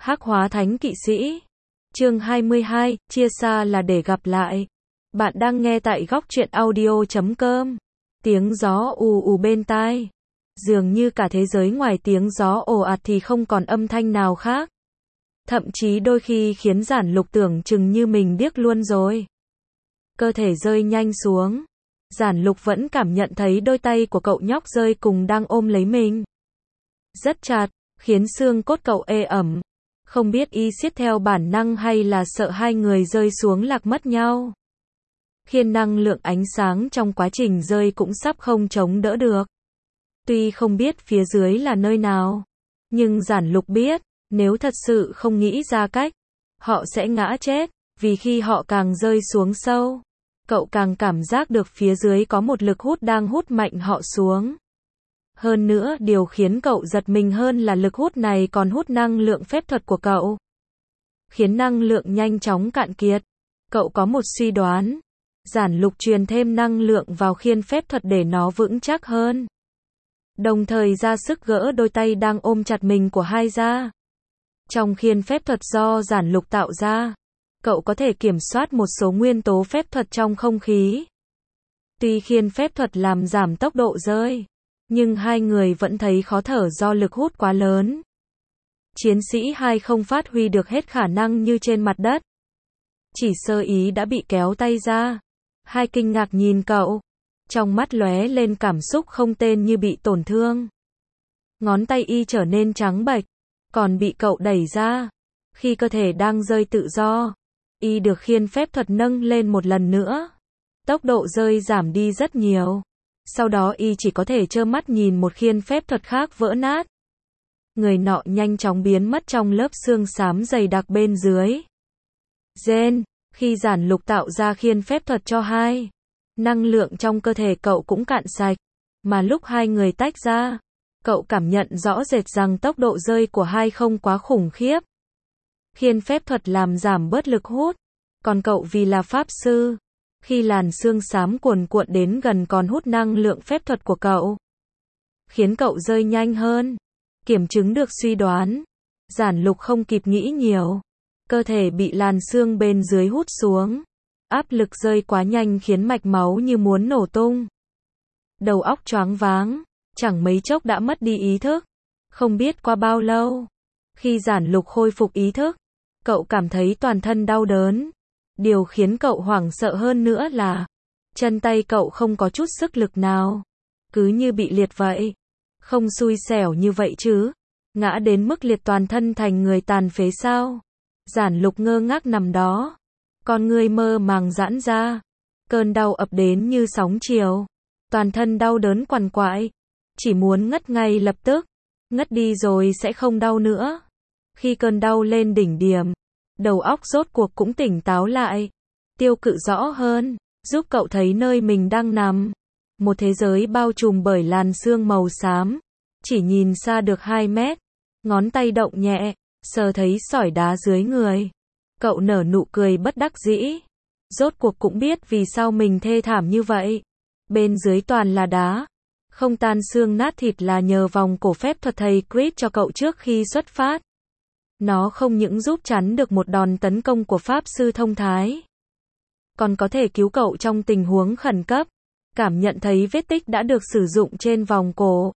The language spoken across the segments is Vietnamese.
Hắc hóa thánh kỵ sĩ. Chương 22, chia xa là để gặp lại. Bạn đang nghe tại góc truyện audio.com. Tiếng gió ù ù bên tai. Dường như cả thế giới ngoài tiếng gió ồ ạt thì không còn âm thanh nào khác. Thậm chí đôi khi khiến Giản Lục tưởng chừng như mình điếc luôn rồi. Cơ thể rơi nhanh xuống. Giản Lục vẫn cảm nhận thấy đôi tay của cậu nhóc rơi cùng đang ôm lấy mình. Rất chặt, khiến xương cốt cậu ê ẩm. Không biết y siết theo bản năng hay là sợ hai người rơi xuống lạc mất nhau. Khiên năng lượng ánh sáng trong quá trình rơi cũng sắp không chống đỡ được. Tuy không biết phía dưới là nơi nào, nhưng Giản Lục biết, nếu thật sự không nghĩ ra cách, họ sẽ ngã chết, vì khi họ càng rơi xuống sâu, cậu càng cảm giác được phía dưới có một lực hút đang hút mạnh họ xuống. Hơn nữa, điều khiến cậu giật mình hơn là lực hút này còn hút năng lượng phép thuật của cậu, khiến năng lượng nhanh chóng cạn kiệt. Cậu có một suy đoán, Giản Lục truyền thêm năng lượng vào khiên phép thuật để nó vững chắc hơn, đồng thời ra sức gỡ đôi tay đang ôm chặt mình của hai ra. Trong khiên phép thuật do Giản Lục tạo ra, cậu có thể kiểm soát một số nguyên tố phép thuật trong không khí. Tuy khiên phép thuật làm giảm tốc độ rơi, nhưng hai người vẫn thấy khó thở do lực hút quá lớn. Chiến sĩ hai không phát huy được hết khả năng như trên mặt đất. Chỉ sơ ý đã bị kéo tay ra. Hai kinh ngạc nhìn cậu. Trong mắt lóe lên cảm xúc không tên như bị tổn thương. Ngón tay y trở nên trắng bệch, còn bị cậu đẩy ra. Khi cơ thể đang rơi tự do, y được khiên phép thuật nâng lên một lần nữa. Tốc độ rơi giảm đi rất nhiều. Sau đó y chỉ có thể trơ mắt nhìn một khiên phép thuật khác vỡ nát. Người nọ nhanh chóng biến mất trong lớp xương xám dày đặc bên dưới. Gen, khi Giản Lục tạo ra khiên phép thuật cho hai, năng lượng trong cơ thể cậu cũng cạn sạch. Mà lúc hai người tách ra, cậu cảm nhận rõ rệt rằng tốc độ rơi của hai không quá khủng khiếp. Khiên phép thuật làm giảm bớt lực hút, còn cậu vì là pháp sư, khi làn xương xám cuồn cuộn đến gần còn hút năng lượng phép thuật của cậu, khiến cậu rơi nhanh hơn. Kiểm chứng được suy đoán, Giản Lục không kịp nghĩ nhiều, cơ thể bị làn xương bên dưới hút xuống. Áp lực rơi quá nhanh khiến mạch máu như muốn nổ tung. Đầu óc choáng váng, chẳng mấy chốc đã mất đi ý thức. Không biết qua bao lâu, khi Giản Lục khôi phục ý thức, cậu cảm thấy toàn thân đau đớn. Điều khiến cậu hoảng sợ hơn nữa là chân tay cậu không có chút sức lực nào, cứ như bị liệt vậy. Không xui xẻo như vậy chứ, ngã đến mức liệt toàn thân thành người tàn phế sao? Giản Lục ngơ ngác nằm đó, con người mơ màng giãn ra, cơn đau ập đến như sóng chiều, toàn thân đau đớn quằn quại, chỉ muốn ngất ngay lập tức, ngất đi rồi sẽ không đau nữa. Khi cơn đau lên đỉnh điểm, đầu óc rốt cuộc cũng tỉnh táo lại, tiêu cự rõ hơn, giúp cậu thấy nơi mình đang nằm. Một thế giới bao trùm bởi làn sương màu xám, chỉ nhìn xa được 2 mét, ngón tay động nhẹ, sờ thấy sỏi đá dưới người. Cậu nở nụ cười bất đắc dĩ, rốt cuộc cũng biết vì sao mình thê thảm như vậy. Bên dưới toàn là đá, không tan xương nát thịt là nhờ vòng cổ phép thuật thầy Creed cho cậu trước khi xuất phát. Nó không những giúp chắn được một đòn tấn công của pháp sư thông thái, còn có thể cứu cậu trong tình huống khẩn cấp. Cảm nhận thấy vết tích đã được sử dụng trên vòng cổ,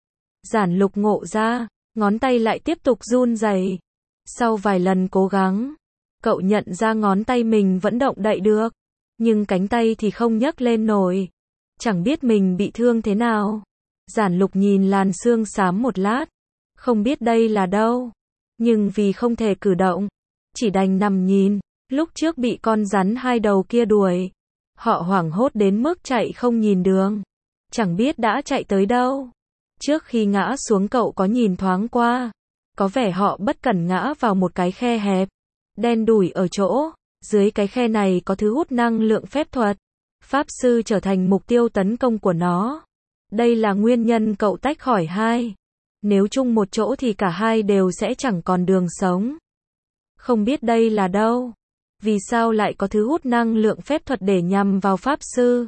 Giản Lục ngộ ra, ngón tay lại tiếp tục run rẩy. Sau vài lần cố gắng, cậu nhận ra ngón tay mình vẫn động đậy được, nhưng cánh tay thì không nhấc lên nổi. Chẳng biết mình bị thương thế nào. Giản Lục nhìn làn xương xám một lát, không biết đây là đâu, nhưng vì không thể cử động, chỉ đành nằm nhìn. Lúc trước bị con rắn hai đầu kia đuổi, họ hoảng hốt đến mức chạy không nhìn đường, chẳng biết đã chạy tới đâu. Trước khi ngã xuống cậu có nhìn thoáng qua, có vẻ họ bất cẩn ngã vào một cái khe hẹp, đen đủi ở chỗ, dưới cái khe này có thứ hút năng lượng phép thuật. Pháp sư trở thành mục tiêu tấn công của nó. Đây là nguyên nhân cậu tách khỏi hai. Nếu chung một chỗ thì cả hai đều sẽ chẳng còn đường sống. Không biết đây là đâu. Vì sao lại có thứ hút năng lượng phép thuật để nhằm vào pháp sư?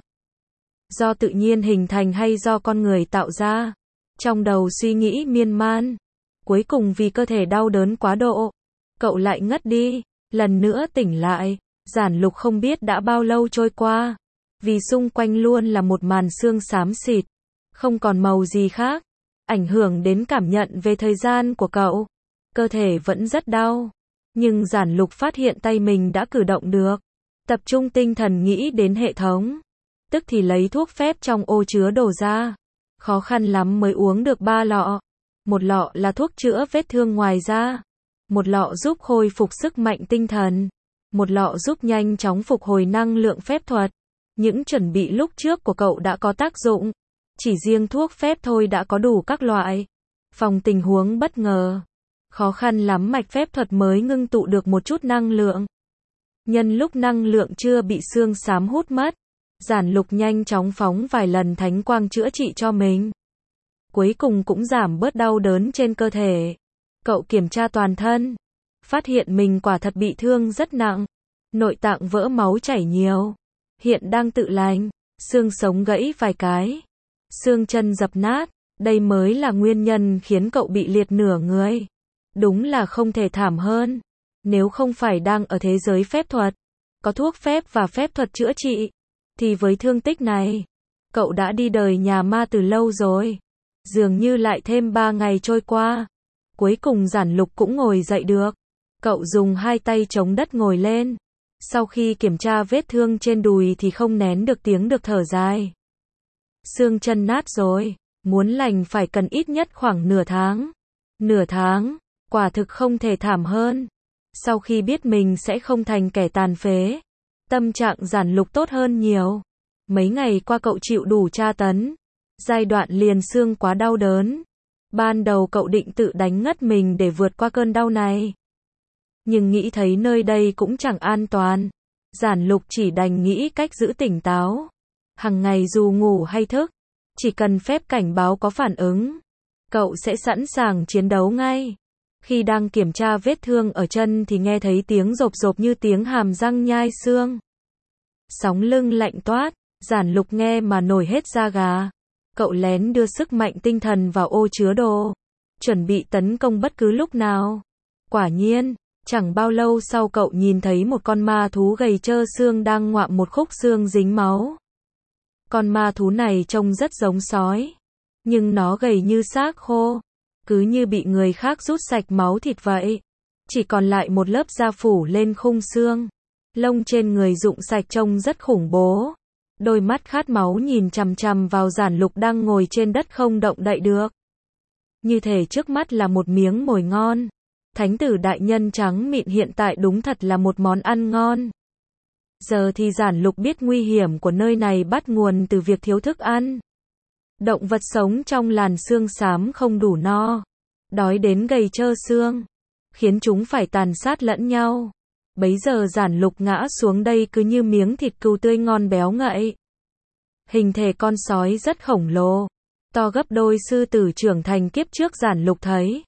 Do tự nhiên hình thành hay do con người tạo ra? Trong đầu suy nghĩ miên man. Cuối cùng vì cơ thể đau đớn quá độ, cậu lại ngất đi. Lần nữa tỉnh lại, Giản Lục không biết đã bao lâu trôi qua. Vì xung quanh luôn là một màn sương xám xịt, không còn màu gì khác, ảnh hưởng đến cảm nhận về thời gian của cậu. Cơ thể vẫn rất đau, nhưng Giản Lục phát hiện tay mình đã cử động được. Tập trung tinh thần nghĩ đến hệ thống, tức thì lấy thuốc phép trong ô chứa đồ ra. Khó khăn lắm mới uống được 3 lọ. Một lọ là thuốc chữa vết thương ngoài da, một lọ giúp khôi phục sức mạnh tinh thần, một lọ giúp nhanh chóng phục hồi năng lượng phép thuật. Những chuẩn bị lúc trước của cậu đã có tác dụng. Chỉ riêng thuốc phép thôi đã có đủ các loại. Phòng tình huống bất ngờ. Khó khăn lắm mạch phép thuật mới ngưng tụ được một chút năng lượng. Nhân lúc năng lượng chưa bị xương xám hút mất, Giản Lục nhanh chóng phóng vài lần thánh quang chữa trị cho mình. Cuối cùng cũng giảm bớt đau đớn trên cơ thể. Cậu kiểm tra toàn thân, phát hiện mình quả thật bị thương rất nặng. Nội tạng vỡ máu chảy nhiều, hiện đang tự lành. Xương sống gãy vài cái, xương chân dập nát. Đây mới là nguyên nhân khiến cậu bị liệt nửa người. Đúng là không thể thảm hơn. Nếu không phải đang ở thế giới phép thuật, có thuốc phép và phép thuật chữa trị, thì với thương tích này, cậu đã đi đời nhà ma từ lâu rồi. Dường như lại thêm 3 ngày trôi qua, cuối cùng Giản Lục cũng ngồi dậy được. Cậu dùng 2 tay chống đất ngồi lên. Sau khi kiểm tra vết thương trên đùi thì không nén được tiếng được thở dài. Xương chân nát rồi, muốn lành phải cần ít nhất khoảng nửa tháng. Nửa tháng, quả thực không thể thảm hơn. Sau khi biết mình sẽ không thành kẻ tàn phế, tâm trạng Giản Lục tốt hơn nhiều. Mấy ngày qua cậu chịu đủ tra tấn, giai đoạn liền xương quá đau đớn. Ban đầu cậu định tự đánh ngất mình để vượt qua cơn đau này. Nhưng nghĩ thấy nơi đây cũng chẳng an toàn, Giản Lục chỉ đành nghĩ cách giữ tỉnh táo. Hằng ngày dù ngủ hay thức, chỉ cần phép cảnh báo có phản ứng, cậu sẽ sẵn sàng chiến đấu ngay. Khi đang kiểm tra vết thương ở chân thì nghe thấy tiếng rộp rộp như tiếng hàm răng nhai xương. Sóng lưng lạnh toát, Giản Lục nghe mà nổi hết da gà. Cậu lén đưa sức mạnh tinh thần vào ô chứa đồ, chuẩn bị tấn công bất cứ lúc nào. Quả nhiên, chẳng bao lâu sau cậu nhìn thấy một con ma thú gầy trơ xương đang ngoạm một khúc xương dính máu. Con ma thú này trông rất giống sói, nhưng nó gầy như xác khô, cứ như bị người khác rút sạch máu thịt vậy. Chỉ còn lại một lớp da phủ lên khung xương. Lông trên người rụng sạch trông rất khủng bố. Đôi mắt khát máu nhìn chằm chằm vào Giản Lục đang ngồi trên đất không động đậy được. Như thể trước mắt là một miếng mồi ngon. Thánh tử đại nhân trắng mịn hiện tại đúng thật là một món ăn ngon. Giờ thì Giản Lục biết nguy hiểm của nơi này bắt nguồn từ việc thiếu thức ăn. Động vật sống trong làn xương xám không đủ no, đói đến gầy trơ xương, khiến chúng phải tàn sát lẫn nhau. Bấy giờ Giản Lục ngã xuống đây cứ như miếng thịt cừu tươi ngon béo ngậy. Hình thể con sói rất khổng lồ, to gấp đôi sư tử trưởng thành kiếp trước Giản Lục thấy.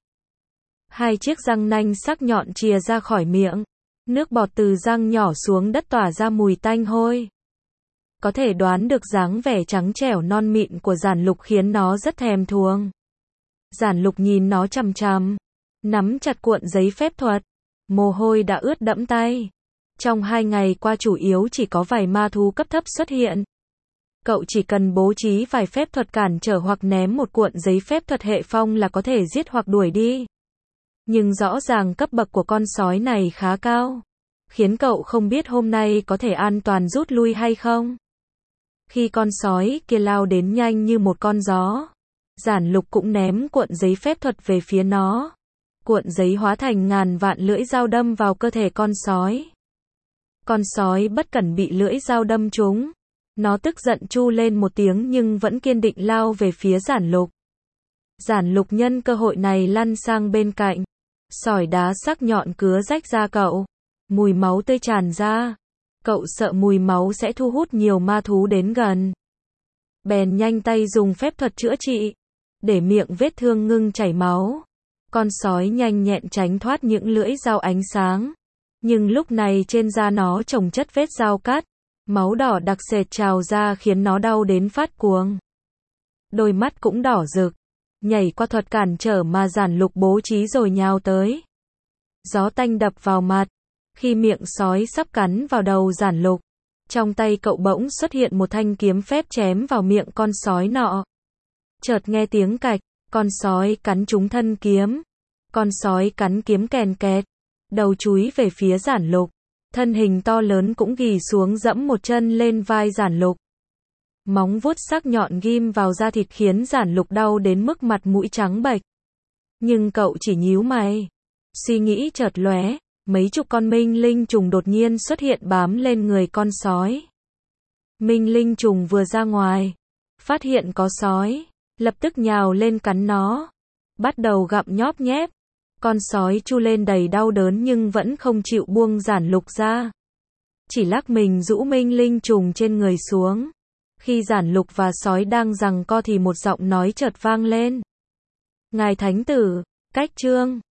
2 chiếc răng nanh sắc nhọn chìa ra khỏi miệng, nước bọt từ răng nhỏ xuống đất tỏa ra mùi tanh hôi. Có thể đoán được dáng vẻ trắng trẻo non mịn của Giản Lục khiến nó rất thèm thuồng. Giản Lục nhìn nó chằm chằm, nắm chặt cuộn giấy phép thuật, mồ hôi đã ướt đẫm tay. Trong 2 ngày qua chủ yếu chỉ có vài ma thú cấp thấp xuất hiện. Cậu chỉ cần bố trí vài phép thuật cản trở hoặc ném một cuộn giấy phép thuật hệ phong là có thể giết hoặc đuổi đi. Nhưng rõ ràng cấp bậc của con sói này khá cao, khiến cậu không biết hôm nay có thể an toàn rút lui hay không. Khi con sói kia lao đến nhanh như một con gió, Giản Lục cũng ném cuộn giấy phép thuật về phía nó. Cuộn giấy hóa thành ngàn vạn lưỡi dao đâm vào cơ thể con sói. Con sói bất cẩn bị lưỡi dao đâm trúng. Nó tức giận tru lên một tiếng nhưng vẫn kiên định lao về phía Giản Lục. Giản Lục nhân cơ hội này lăn sang bên cạnh. Sỏi đá sắc nhọn cứa rách da cậu. Mùi máu tươi tràn ra. Cậu sợ mùi máu sẽ thu hút nhiều ma thú đến gần. Bèn nhanh tay dùng phép thuật chữa trị, để miệng vết thương ngưng chảy máu. Con sói nhanh nhẹn tránh thoát những lưỡi dao ánh sáng. Nhưng lúc này trên da nó chồng chất vết dao cắt. Máu đỏ đặc sệt trào ra khiến nó đau đến phát cuồng. Đôi mắt cũng đỏ rực. Nhảy qua thuật cản trở mà Giản Lục bố trí rồi nhào tới. Gió tanh đập vào mặt. Khi miệng sói sắp cắn vào đầu Giản Lục, trong tay cậu bỗng xuất hiện một thanh kiếm phép chém vào miệng con sói nọ. Chợt nghe tiếng cạch, con sói cắn trúng thân kiếm. Con sói cắn kiếm kèn kẹt, đầu chúi về phía Giản Lục. Thân hình to lớn cũng ghì xuống dẫm một chân lên vai Giản Lục. Móng vuốt sắc nhọn ghim vào da thịt khiến Giản Lục đau đến mức mặt mũi trắng bệch. Nhưng cậu chỉ nhíu mày. Suy nghĩ chợt lóe, mấy chục con minh linh trùng đột nhiên xuất hiện bám lên người con sói. Minh linh trùng vừa ra ngoài, phát hiện có sói, lập tức nhào lên cắn nó, bắt đầu gặm nhóp nhép. Con sói chu lên đầy đau đớn nhưng vẫn không chịu buông Giản Lục ra. Chỉ lắc mình rũ minh linh trùng trên người xuống. Khi Giản Lục và sói đang giằng co thì một giọng nói chợt vang lên. Ngài Thánh Tử, cách chương.